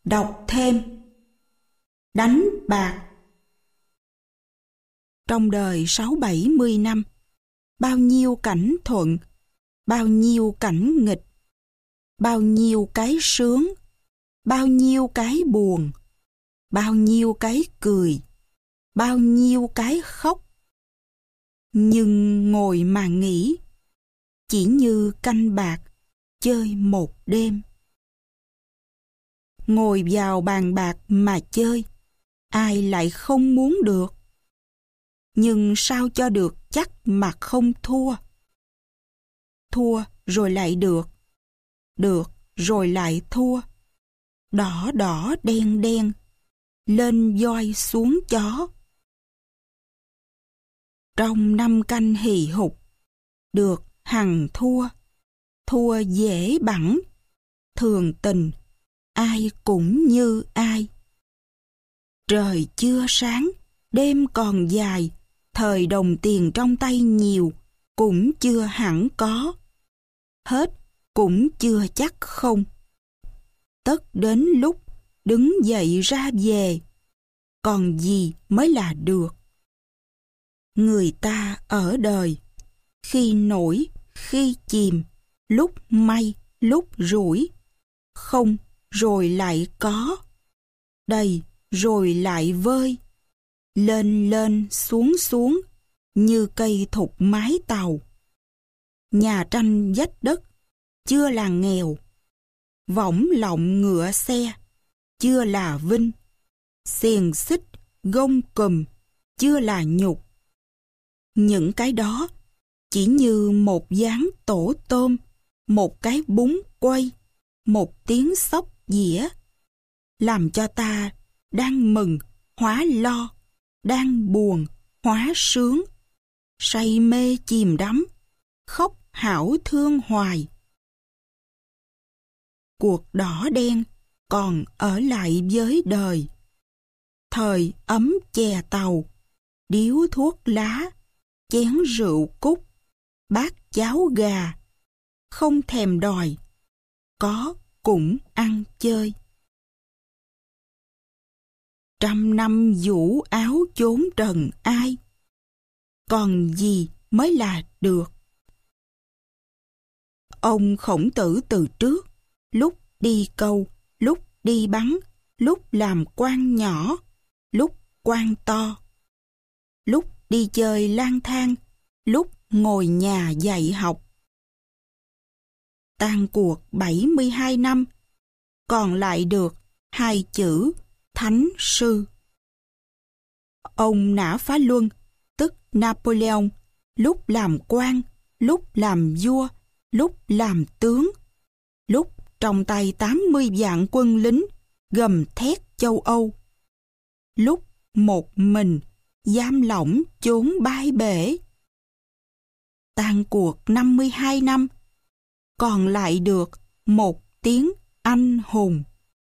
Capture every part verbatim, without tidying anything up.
Đọc thêm. Đánh bạc. Trong đời sáu bảy mươi năm, bao nhiêu cảnh thuận, bao nhiêu cảnh nghịch, bao nhiêu cái sướng, bao nhiêu cái buồn, bao nhiêu cái cười, bao nhiêu cái khóc. Nhưng ngồi mà nghĩ, chỉ như canh bạc chơi một đêm. Ngồi vào bàn bạc mà chơi, ai lại không muốn được? Nhưng sao cho được chắc mà không thua? Thua rồi lại được, được rồi lại thua. Đỏ đỏ đen đen, lên voi xuống chó. Trong năm canh hì hục, được hằng thua, thua dễ bẵng, thường tình, ai cũng như ai. Trời chưa sáng, đêm còn dài, thời đồng tiền trong tay nhiều, cũng chưa hẳn có. Hết cũng chưa chắc không. Tất đến lúc đứng dậy ra về, còn gì mới là được. Người ta ở đời, khi nổi, khi chìm, lúc may, lúc rủi, không rồi lại có, đầy rồi lại vơi, lên lên xuống xuống, như cây thục mái tàu. Nhà tranh vách đất, chưa là nghèo, võng lọng ngựa xe, chưa là vinh, xiềng xích, gông cùm, chưa là nhục. Những cái đó chỉ như một ván tổ tôm, một cái bún quay, một tiếng xóc dĩa, làm cho ta đang mừng hóa lo, đang buồn hóa sướng, say mê chìm đắm, khóc hảo thương hoài. Cuộc đỏ đen còn ở lại với đời, thời ấm chè tàu, điếu thuốc lá, chén rượu cúc, bát cháo gà, không thèm đòi, có cũng ăn chơi. Trăm năm vũ áo chốn trần ai, còn gì mới là được. Ông Khổng Tử từ trước, lúc đi câu, lúc đi bắn, lúc làm quan nhỏ, lúc quan to, lúc đi chơi lang thang, lúc ngồi nhà dạy học. Tàn cuộc bảy mươi hai năm, còn lại được hai chữ thánh sư. Ông Nã Phá Luân, tức Napoleon, lúc làm quan, lúc làm vua, lúc làm tướng, lúc trong tay tám mươi vạn quân lính gầm thét châu Âu, lúc một mình giam lỏng chốn bãi bể. Tàn cuộc năm mươi hai năm, còn lại được một tiếng anh hùng.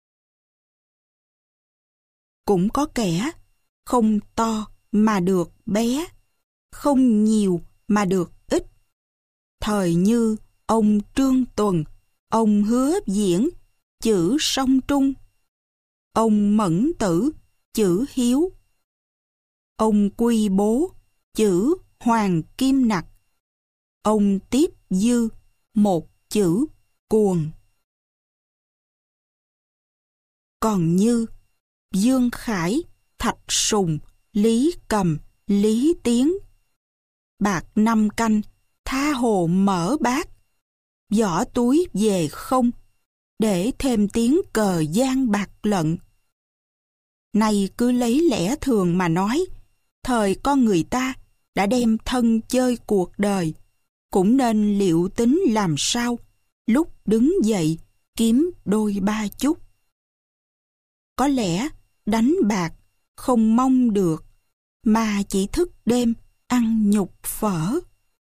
Cũng có kẻ không to mà được bé, không nhiều mà được ít. Thời như ông Trương Tuần, ông Hứa Diễn, chữ Song Trung, ông Mẫn Tử, chữ Hiếu, ông Quy Bố, chữ Hoàng Kim Nặc, ông Tiếp Dư, một chữ cuồng. Còn như Dương Khải, Thạch Sùng, Lý Cầm, Lý Tiến, bạc năm canh, tha hồ mở bát, vỏ túi về không, để thêm tiếng cờ gian bạc lận. Này cứ lấy lẽ thường mà nói, thời con người ta đã đem thân chơi cuộc đời, cũng nên liệu tính làm sao, lúc đứng dậy kiếm đôi ba chút. Có lẽ đánh bạc không mong được, mà chỉ thức đêm ăn nhục phở.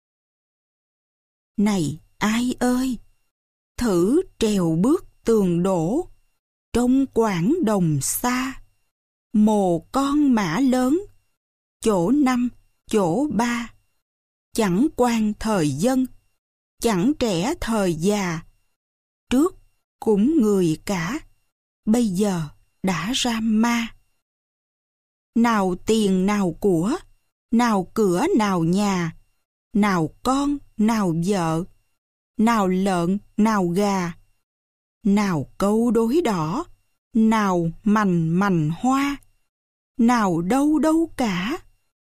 Này ai ơi, thử trèo bước tường đổ, trong quảng đồng xa, mồ con mã lớn, chỗ năm, chỗ ba, chẳng quan thời dân, chẳng trẻ thời già, trước cũng người cả, bây giờ đã ra ma. Nào tiền nào của, nào cửa nào nhà, nào con nào vợ, nào lợn nào gà, nào câu đối đỏ, nào mành mành hoa, nào đâu đâu cả.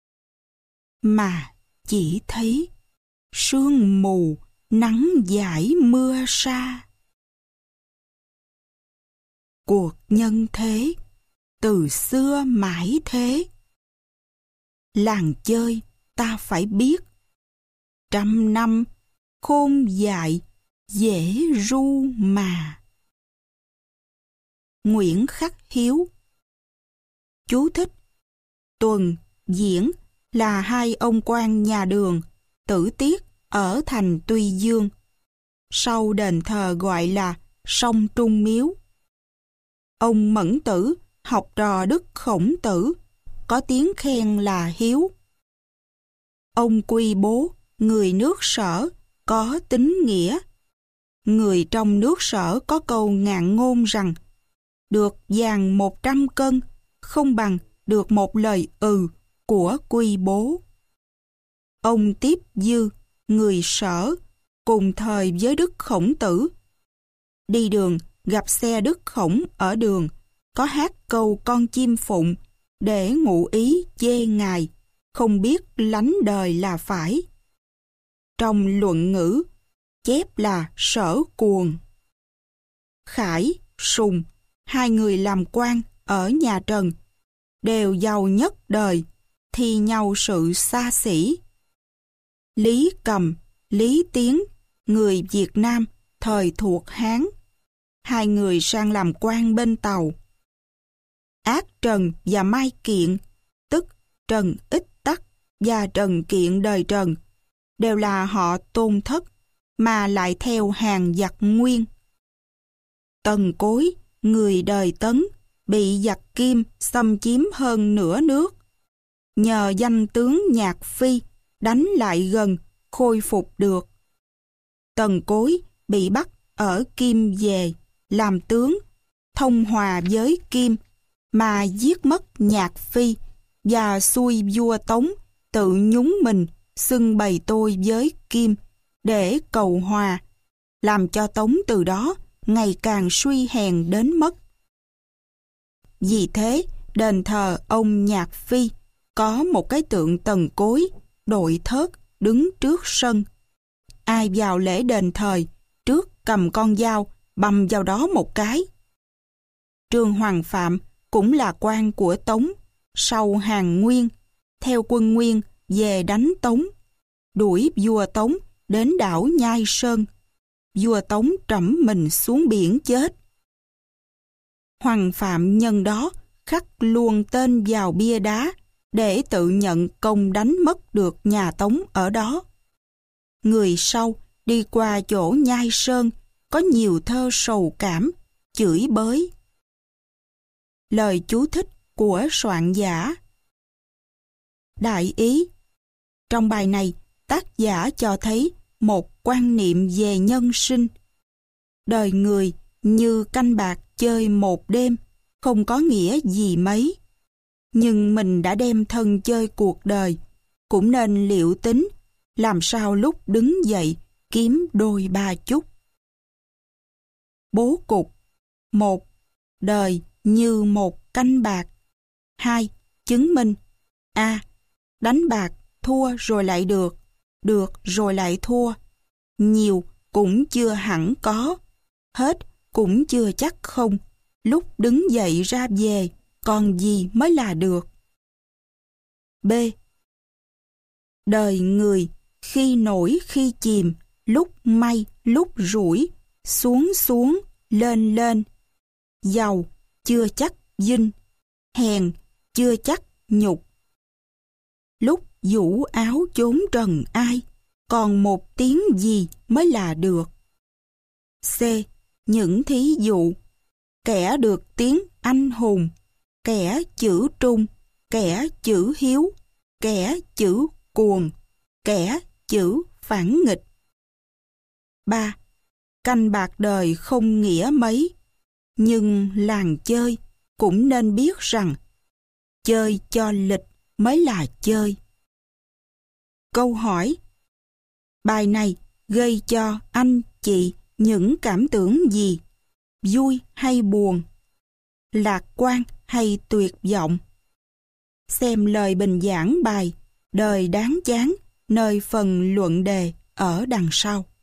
Mà chỉ thấy sương mù, nắng dãi mưa sa. Cuộc nhân thế, từ xưa mãi thế. Làng chơi ta phải biết, trăm năm khôn dại dễ ru mà. Nguyễn Khắc Hiếu. Chú thích: Tuần, Diễn là hai ông quan nhà Đường, tử tiết ở thành Tuy Dương. Sau đền thờ gọi là Song Trung Miếu. Ông Mẫn Tử, học trò Đức Khổng Tử, có tiếng khen là hiếu. Ông Quy Bố, người nước Sở, có tín nghĩa. Người trong nước Sở có câu ngạn ngôn rằng được vàng một trăm cân không bằng được một lời ừ của Quy Bố. Ông Tiếp Dư, người Sở, cùng thời với Đức Khổng Tử. Đi đường gặp xe Đức Khổng ở đường, có hát câu con chim phụng để ngụ ý chê ngài, không biết lánh đời là phải. Trong luận ngữ, chép là Sở Cuồng. Khải, Sùng, hai người làm quan ở nhà Trần, đều giàu nhất đời, thi nhau sự xa xỉ. Lý Cầm, Lý Tiến, người Việt Nam, thời thuộc Hán. Hai người sang làm quan bên Tàu. Ác Trần và Mai Kiện, tức Trần Ích Tắc và Trần Kiện đời Trần, đều là họ Tôn Thất, mà lại theo hàng giặc Nguyên. Tần Cối, người đời Tấn, bị giặc Kim xâm chiếm hơn nửa nước. Nhờ danh tướng Nhạc Phi đánh lại gần, khôi phục được. Tần Cối bị bắt ở Kim về, làm tướng, thông hòa với Kim, mà giết mất Nhạc Phi và xui vua Tống tự nhúng mình xưng bày tôi với Kim để cầu hòa, làm cho Tống từ đó ngày càng suy hèn đến mất. Vì thế, đền thờ ông Nhạc Phi có một cái tượng Tần Cối, đội thớt, đứng trước sân. Ai vào lễ đền thờ, trước cầm con dao, bầm vào đó một cái. Trương Hoàng Phạm cũng là quan của Tống, sau hàng Nguyên, theo quân Nguyên về đánh Tống, đuổi vua Tống đến đảo Nhai Sơn. Vua Tống trẫm mình xuống biển chết. Hoàng Phạm nhân đó khắc luôn tên vào bia đá để tự nhận công đánh mất được nhà Tống ở đó. Người sau đi qua chỗ Nhai Sơn có nhiều thơ sầu cảm, chửi bới. Lời chú thích của soạn giả. Đại ý: trong bài này, tác giả cho thấy một quan niệm về nhân sinh. Đời người như canh bạc chơi một đêm, không có nghĩa gì mấy. Nhưng mình đã đem thân chơi cuộc đời, cũng nên liệu tính, làm sao lúc đứng dậy kiếm đôi ba chút. Bố cục: một. Đời như một canh bạc. Hai. Chứng minh: A. Đánh bạc, thua rồi lại được, được rồi lại thua. Nhiều cũng chưa hẳn có, hết cũng chưa chắc không. Lúc đứng dậy ra về, còn gì mới là được. B. Đời người khi nổi khi chìm, lúc may lúc rủi, xuống xuống, lên lên. Giàu chưa chắc vinh, hèn chưa chắc nhục. Lúc vũ áo chốn trần ai, còn một tiếng gì mới là được. C. Những thí dụ: kẻ được tiếng anh hùng, kẻ chữ trung, kẻ chữ hiếu, kẻ chữ cuồng, kẻ chữ phản nghịch. ba. Canh bạc đời không nghĩa mấy, Nhưng làng chơi cũng nên biết rằng chơi cho lịch mới là chơi. Câu hỏi: bài này gây cho anh chị những cảm tưởng gì? Vui hay buồn? Lạc quan hay tuyệt vọng? Xem lời bình giảng bài Đời đáng chán nơi phần luận đề ở đằng sau.